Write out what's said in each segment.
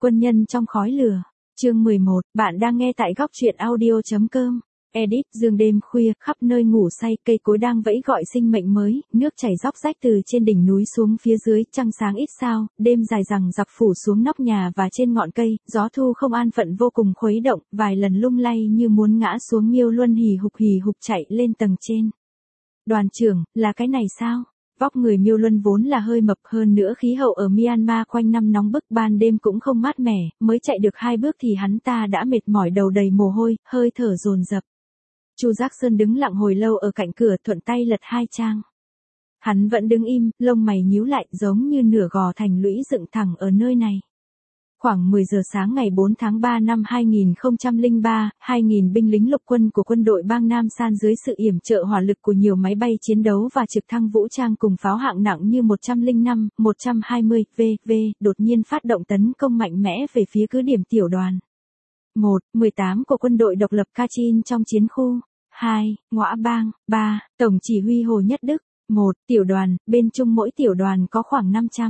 Quân nhân trong khói lửa. Chương 11, bạn đang nghe tại góc truyện audio.com. Edit, giường đêm khuya, khắp nơi ngủ say, cây cối đang vẫy gọi sinh mệnh mới, nước chảy róc rách từ trên đỉnh núi xuống phía dưới, trăng sáng ít sao, đêm dài rằng giặc phủ xuống nóc nhà và trên ngọn cây, gió thu không an phận vô cùng khuấy động, vài lần lung lay như muốn ngã xuống. Miêu Luân hì hục chạy lên tầng trên. Đoàn trưởng, là cái này sao? Vóc người Miêu Luân vốn là hơi mập, hơn nữa khí hậu ở Myanmar quanh năm nóng bức, ban đêm cũng không mát mẻ, mới chạy được 2 bước thì hắn ta đã mệt mỏi, đầu đầy mồ hôi, hơi thở dồn dập. Chu Giác Sơn đứng lặng hồi lâu ở cạnh cửa, thuận tay lật 2 trang. Hắn vẫn đứng im, lông mày nhíu lại, giống như nửa gò thành lũy dựng thẳng ở nơi này. Khoảng 10 giờ sáng ngày 4 tháng 3 năm 2003, 2.000 binh lính lục quân của quân đội bang Nam San dưới sự yểm trợ hỏa lực của nhiều máy bay chiến đấu và trực thăng vũ trang cùng pháo hạng nặng như 105, 120 VV, đột nhiên phát động tấn công mạnh mẽ về phía cứ điểm tiểu đoàn 1-18 của quân đội độc lập Kachin trong chiến khu 2, Ngõa Bang 3, Tổng chỉ huy Hồ Nhất Đức 1, tiểu đoàn, bên chung mỗi tiểu đoàn có khoảng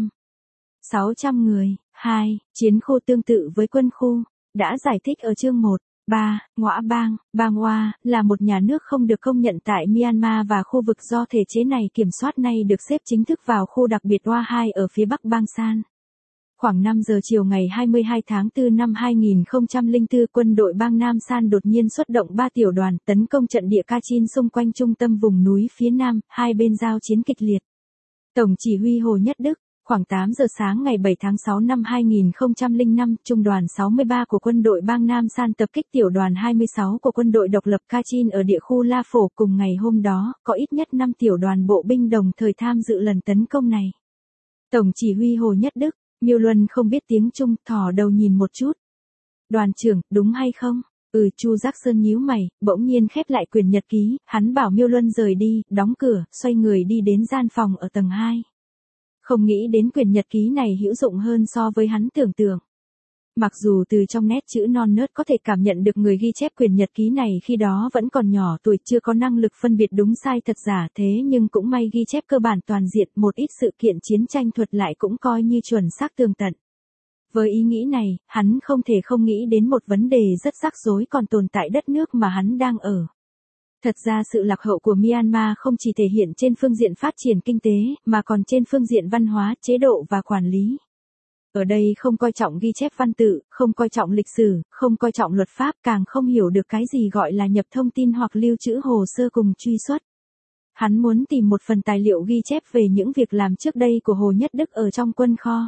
500-600 người. 2. Chiến khu tương tự với quân khu, đã giải thích ở chương 1. 3. Ngõa Bang, Bang Hoa, là một nhà nước không được công nhận tại Myanmar và khu vực do thể chế này kiểm soát nay được xếp chính thức vào khu đặc biệt Hoa 2 ở phía bắc bang San. Khoảng 5 giờ chiều ngày 22 tháng 4 năm 2004, quân đội bang Nam San đột nhiên xuất động 3 tiểu đoàn tấn công trận địa Kachin xung quanh trung tâm vùng núi phía nam, hai bên giao chiến kịch liệt. Tổng chỉ huy Hồ Nhất Đức. Khoảng 8 giờ sáng ngày 7 tháng 6 năm 2005, Trung đoàn 63 của quân đội bang Nam San tập kích tiểu đoàn 26 của quân đội độc lập Kachin ở địa khu La Phổ. Cùng ngày hôm đó, có ít nhất 5 tiểu đoàn bộ binh đồng thời tham dự lần tấn công này. Tổng chỉ huy Hồ Nhất Đức, Miêu Luân không biết tiếng Trung, thò đầu nhìn một chút. Đoàn trưởng, đúng hay không? Chu Giác Sơn nhíu mày, bỗng nhiên khép lại quyển nhật ký, hắn bảo Miêu Luân rời đi, đóng cửa, xoay người đi đến gian phòng ở tầng 2. Không nghĩ đến quyển nhật ký này hữu dụng hơn so với hắn tưởng tượng. Mặc dù từ trong nét chữ non nớt có thể cảm nhận được người ghi chép quyển nhật ký này khi đó vẫn còn nhỏ tuổi, chưa có năng lực phân biệt đúng sai thật giả, thế nhưng cũng may ghi chép cơ bản toàn diện, một ít sự kiện chiến tranh thuật lại cũng coi như chuẩn xác tường tận. Với ý nghĩ này, hắn không thể không nghĩ đến một vấn đề rất rắc rối còn tồn tại đất nước mà hắn đang ở. Thật ra sự lạc hậu của Myanmar không chỉ thể hiện trên phương diện phát triển kinh tế, mà còn trên phương diện văn hóa, chế độ và quản lý. Ở đây không coi trọng ghi chép văn tự, không coi trọng lịch sử, không coi trọng luật pháp, càng không hiểu được cái gì gọi là nhập thông tin hoặc lưu trữ hồ sơ cùng truy xuất. Hắn muốn tìm một phần tài liệu ghi chép về những việc làm trước đây của Hồ Nhất Đức ở trong quân kho.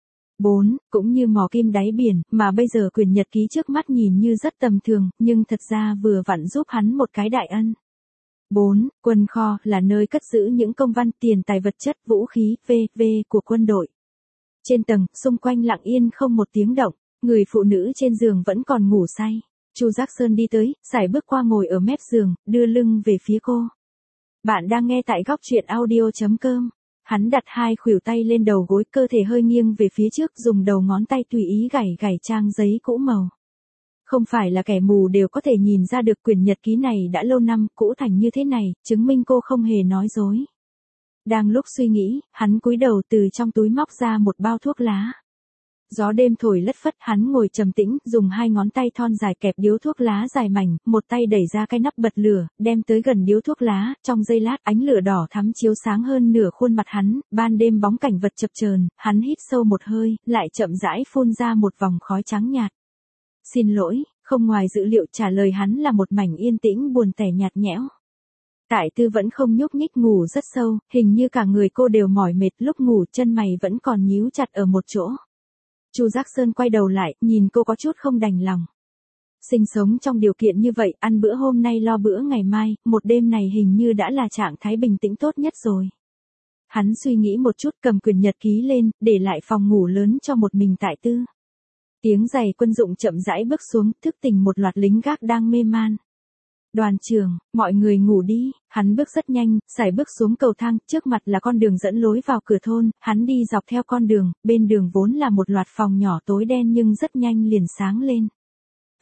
4. Cũng như mò kim đáy biển, mà bây giờ quyển nhật ký trước mắt nhìn như rất tầm thường, nhưng thật ra vừa vặn giúp hắn một cái đại ân. 4. Quân kho là nơi cất giữ những công văn, tiền tài vật chất, vũ khí, v.v. của quân đội. Trên tầng, xung quanh lặng yên không một tiếng động, người phụ nữ trên giường vẫn còn ngủ say. Chu Giác Sơn đi tới, sải bước qua ngồi ở mép giường, đưa lưng về phía cô. Bạn đang nghe tại góc truyện audio.com. Hắn đặt 2 khuỷu tay lên đầu gối, cơ thể hơi nghiêng về phía trước, dùng đầu ngón tay tùy ý gảy trang giấy cũ màu. Không phải là kẻ mù đều có thể nhìn ra được quyển nhật ký này đã lâu năm cũ thành như thế này, chứng minh cô không hề nói dối. Đang lúc suy nghĩ, hắn cúi đầu từ trong túi móc ra một bao thuốc lá. Gió đêm thổi lất phất, hắn ngồi trầm tĩnh, dùng 2 ngón tay thon dài kẹp điếu thuốc lá dài mảnh, một tay đẩy ra cái nắp bật lửa, đem tới gần điếu thuốc lá, trong giây lát ánh lửa đỏ thắm chiếu sáng hơn nửa khuôn mặt hắn, ban đêm bóng cảnh vật chập chờn, hắn hít sâu một hơi, lại chậm rãi phun ra một vòng khói trắng nhạt. Xin lỗi, không ngoài dự liệu, trả lời hắn là một mảnh yên tĩnh buồn tẻ nhạt nhẽo. Tại Tư vẫn không nhúc nhích, ngủ rất sâu, hình như cả người cô đều mỏi mệt, lúc ngủ chân mày vẫn còn nhíu chặt ở một chỗ. Chu Giác Sơn quay đầu lại, nhìn cô có chút không đành lòng. Sinh sống trong điều kiện như vậy, ăn bữa hôm nay lo bữa ngày mai, một đêm này hình như đã là trạng thái bình tĩnh tốt nhất rồi. Hắn suy nghĩ một chút, cầm quyển nhật ký lên, để lại phòng ngủ lớn cho một mình tại Tư. Tiếng giày quân dụng chậm rãi bước xuống, thức tỉnh một loạt lính gác đang mê man. Đoàn trưởng, mọi người ngủ đi, hắn bước rất nhanh, sải bước xuống cầu thang, trước mặt là con đường dẫn lối vào cửa thôn, hắn đi dọc theo con đường, bên đường vốn là một loạt phòng nhỏ tối đen nhưng rất nhanh liền sáng lên.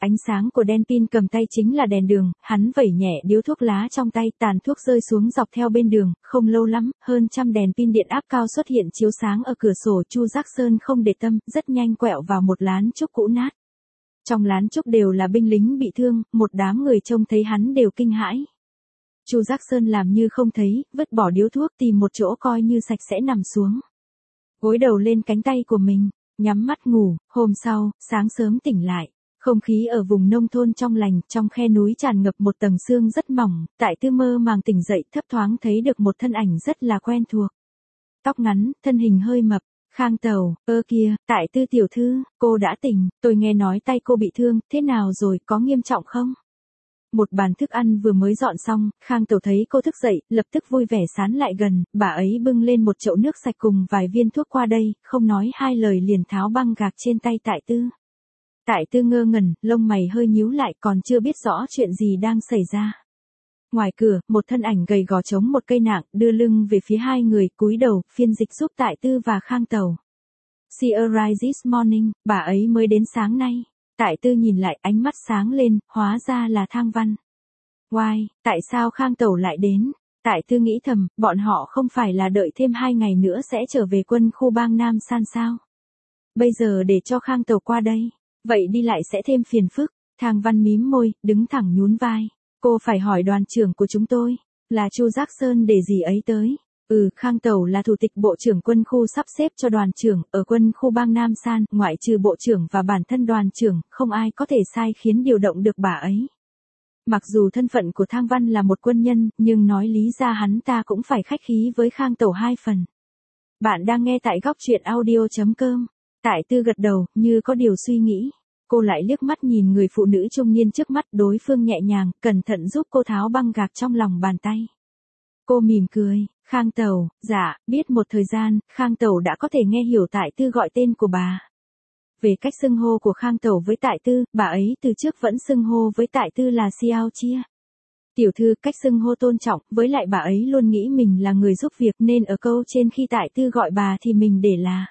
ánh sáng của đèn pin cầm tay chính là đèn đường, hắn vẩy nhẹ điếu thuốc lá trong tay, tàn thuốc rơi xuống dọc theo bên đường, không lâu lắm, hơn trăm đèn pin điện áp cao xuất hiện chiếu sáng ở cửa sổ. Chu Giác Sơn không để tâm, rất nhanh quẹo vào một lán trúc cũ nát. Trong lán trúc đều là binh lính bị thương, một đám người trông thấy hắn đều kinh hãi. Chu Giác Sơn làm như không thấy, vứt bỏ điếu thuốc tìm một chỗ coi như sạch sẽ nằm xuống. Gối đầu lên cánh tay của mình, nhắm mắt ngủ. Hôm sau, sáng sớm tỉnh lại. Không khí ở vùng nông thôn trong lành, trong khe núi tràn ngập một tầng sương rất mỏng. Tại Tư mơ màng tỉnh dậy, thấp thoáng thấy được một thân ảnh rất là quen thuộc. Tóc ngắn, thân hình hơi mập. Khang Tầu, ơ kìa, Tại Tư tiểu thư, cô đã tỉnh, tôi nghe nói tay cô bị thương, thế nào rồi, có nghiêm trọng không? Một bàn thức ăn vừa mới dọn xong, Khang Tầu thấy cô thức dậy, lập tức vui vẻ sán lại gần, bà ấy bưng lên một chậu nước sạch cùng vài viên thuốc qua đây, không nói hai lời liền tháo băng gạc trên tay Tại Tư. Tại Tư ngơ ngẩn, lông mày hơi nhíu lại, còn chưa biết rõ chuyện gì đang xảy ra. Ngoài cửa, một thân ảnh gầy gò chống một cây nạng, đưa lưng về phía hai người, cúi đầu, phiên dịch giúp Tại Tư và Khang Tầu. See arrived this morning, bà ấy mới đến sáng nay. Tại Tư nhìn lại, ánh mắt sáng lên, hóa ra là Thang Văn. Why, tại sao Khang Tầu lại đến? Tại Tư nghĩ thầm, bọn họ không phải là đợi thêm 2 ngày nữa sẽ trở về quân khu bang Nam San sao? Bây giờ để cho Khang Tầu qua đây, vậy đi lại sẽ thêm phiền phức. Thang Văn mím môi, đứng thẳng nhún vai. Cô phải hỏi đoàn trưởng của chúng tôi, là Chu Giác Sơn để gì ấy tới. Khang Tầu là thủ tịch bộ trưởng quân khu sắp xếp cho đoàn trưởng, ở quân khu bang Nam San, ngoại trừ bộ trưởng và bản thân đoàn trưởng, không ai có thể sai khiến điều động được bà ấy. Mặc dù thân phận của Thang Văn là một quân nhân, nhưng nói lý ra hắn ta cũng phải khách khí với Khang Tầu 2 phần. Bạn đang nghe tại góc truyện audio.com. Tại Tư gật đầu, như có điều suy nghĩ. Cô lại liếc mắt nhìn người phụ nữ trung niên trước mắt, đối phương nhẹ nhàng, cẩn thận giúp cô tháo băng gạc trong lòng bàn tay. Cô mỉm cười, Khang Tầu, dạ, biết một thời gian, Khang Tầu đã có thể nghe hiểu Tại Tư gọi tên của bà. Về cách xưng hô của Khang Tầu với Tại Tư, bà ấy từ trước vẫn xưng hô với Tại Tư là Xiao Chia. Tiểu thư, cách xưng hô tôn trọng, với lại bà ấy luôn nghĩ mình là người giúp việc nên ở câu trên khi Tại Tư gọi bà thì mình để là.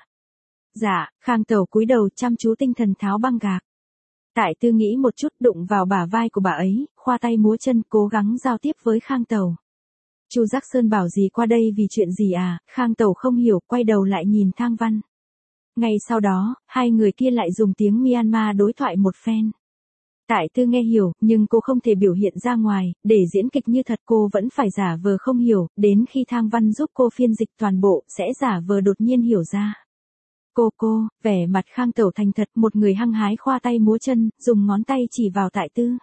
Dạ, Khang Tầu cúi đầu chăm chú tinh thần tháo băng gạc. Tại Tư nghĩ một chút, đụng vào bả vai của bà ấy, khoa tay múa chân cố gắng giao tiếp với Khang Tầu. Chu Giác Sơn bảo gì qua đây vì chuyện gì à? Khang Tầu không hiểu, quay đầu lại nhìn Thang Văn. Ngay sau đó, hai người kia lại dùng tiếng Myanmar đối thoại một phen. Tại Tư nghe hiểu, nhưng cô không thể biểu hiện ra ngoài, để diễn kịch như thật cô vẫn phải giả vờ không hiểu, đến khi Thang Văn giúp cô phiên dịch toàn bộ, sẽ giả vờ đột nhiên hiểu ra. Cô, vẻ mặt Khang Tầu thành thật, một người hăng hái khoa tay múa chân, dùng ngón tay chỉ vào Tại Tư.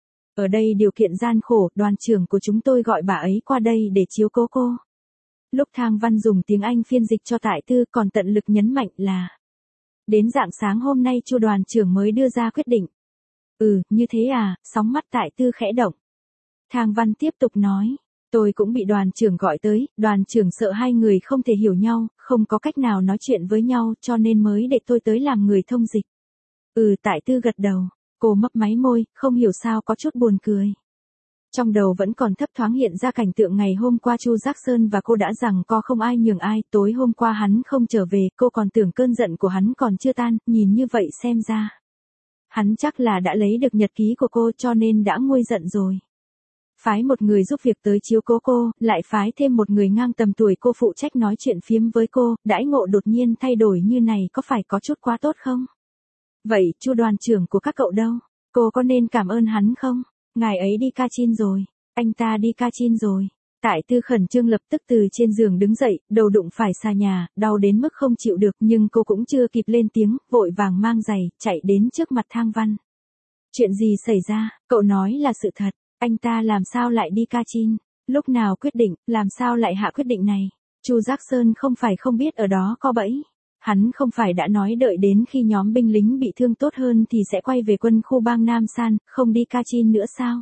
Ở đây điều kiện gian khổ, đoàn trưởng của chúng tôi gọi bà ấy qua đây để chiếu cố cô. Lúc Thang Văn dùng tiếng Anh phiên dịch cho Tại Tư còn tận lực nhấn mạnh là. Đến rạng sáng hôm nay Chu đoàn trưởng mới đưa ra quyết định. Như thế à, sóng mắt Tại Tư khẽ động. Thang Văn tiếp tục nói. Tôi cũng bị đoàn trưởng gọi tới, đoàn trưởng sợ hai người không thể hiểu nhau, không có cách nào nói chuyện với nhau cho nên mới để tôi tới làm người thông dịch. Tại Tư gật đầu, cô mấp máy môi, không hiểu sao có chút buồn cười. Trong đầu vẫn còn thấp thoáng hiện ra cảnh tượng ngày hôm qua Chu Giác Sơn và cô đã rằng co không ai nhường ai, tối hôm qua hắn không trở về, cô còn tưởng cơn giận của hắn còn chưa tan, nhìn như vậy xem ra. Hắn chắc là đã lấy được nhật ký của cô cho nên đã nguôi giận rồi. Phái một người giúp việc tới chiếu cố cô, lại phái thêm một người ngang tầm tuổi cô phụ trách nói chuyện phiếm với cô, đãi ngộ đột nhiên thay đổi như này có phải có chút quá tốt không? Vậy, Chu đoàn trưởng của các cậu đâu? Cô có nên cảm ơn hắn không? Ngài ấy đi Kachin rồi. Anh ta đi Kachin rồi. Tại Tư khẩn trương lập tức từ trên giường đứng dậy, đầu đụng phải xà nhà, đau đến mức không chịu được nhưng cô cũng chưa kịp lên tiếng, vội vàng mang giày, chạy đến trước mặt Thang Văn. Chuyện gì xảy ra? Cậu nói là sự thật. Anh ta làm sao lại đi Kachin? Lúc nào quyết định, làm sao lại hạ quyết định này? Chu Giác Sơn không phải không biết ở đó có bẫy. Hắn không phải đã nói đợi đến khi nhóm binh lính bị thương tốt hơn thì sẽ quay về quân khu bang Nam San, không đi Kachin nữa sao?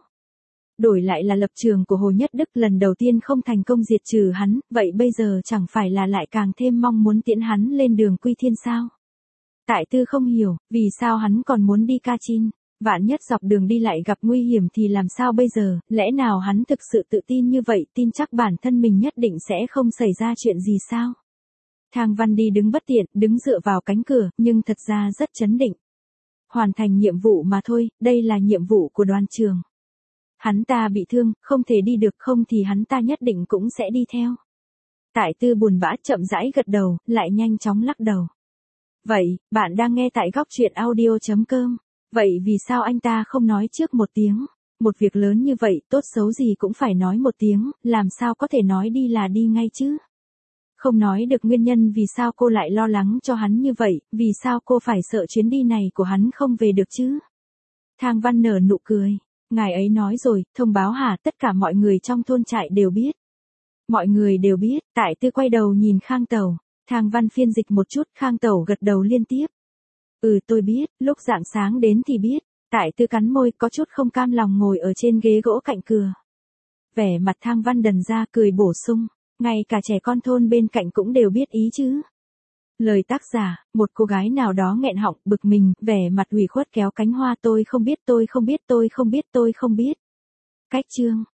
Đổi lại là lập trường của Hồ Nhất Đức lần đầu tiên không thành công diệt trừ hắn, vậy bây giờ chẳng phải là lại càng thêm mong muốn tiễn hắn lên đường quy thiên sao? Tại Tư không hiểu, vì sao hắn còn muốn đi Kachin? Vạn nhất dọc đường đi lại gặp nguy hiểm thì làm sao bây giờ, lẽ nào hắn thực sự tự tin như vậy, tin chắc bản thân mình nhất định sẽ không xảy ra chuyện gì sao? Thang Văn đi đứng bất tiện, đứng dựa vào cánh cửa, nhưng thật ra rất chấn định. Hoàn thành nhiệm vụ mà thôi, đây là nhiệm vụ của đoàn trường. Hắn ta bị thương, không thể đi được, không thì hắn ta nhất định cũng sẽ đi theo. Tại Tư buồn bã chậm rãi gật đầu, lại nhanh chóng lắc đầu. Vậy, bạn đang nghe tại góc truyện audio.com. Vậy vì sao anh ta không nói trước một tiếng? Một việc lớn như vậy, tốt xấu gì cũng phải nói một tiếng, làm sao có thể nói đi là đi ngay chứ? Không nói được nguyên nhân vì sao cô lại lo lắng cho hắn như vậy, vì sao cô phải sợ chuyến đi này của hắn không về được chứ? Thang Văn nở nụ cười. Ngài ấy nói rồi, thông báo hả, tất cả mọi người trong thôn trại đều biết. Mọi người đều biết, Tại Tư quay đầu nhìn Khang Tẩu. Thang Văn phiên dịch một chút, Khang Tẩu gật đầu liên tiếp. Tôi biết, lúc rạng sáng đến thì biết. Tại Tư cắn môi, có chút không cam lòng ngồi ở trên ghế gỗ cạnh cửa. Vẻ mặt Thang Văn đần ra cười bổ sung, ngay cả trẻ con thôn bên cạnh cũng đều biết ý chứ. Lời tác giả, một cô gái nào đó nghẹn họng, bực mình, vẻ mặt ủy khuất kéo cánh hoa, tôi không biết. Cách chương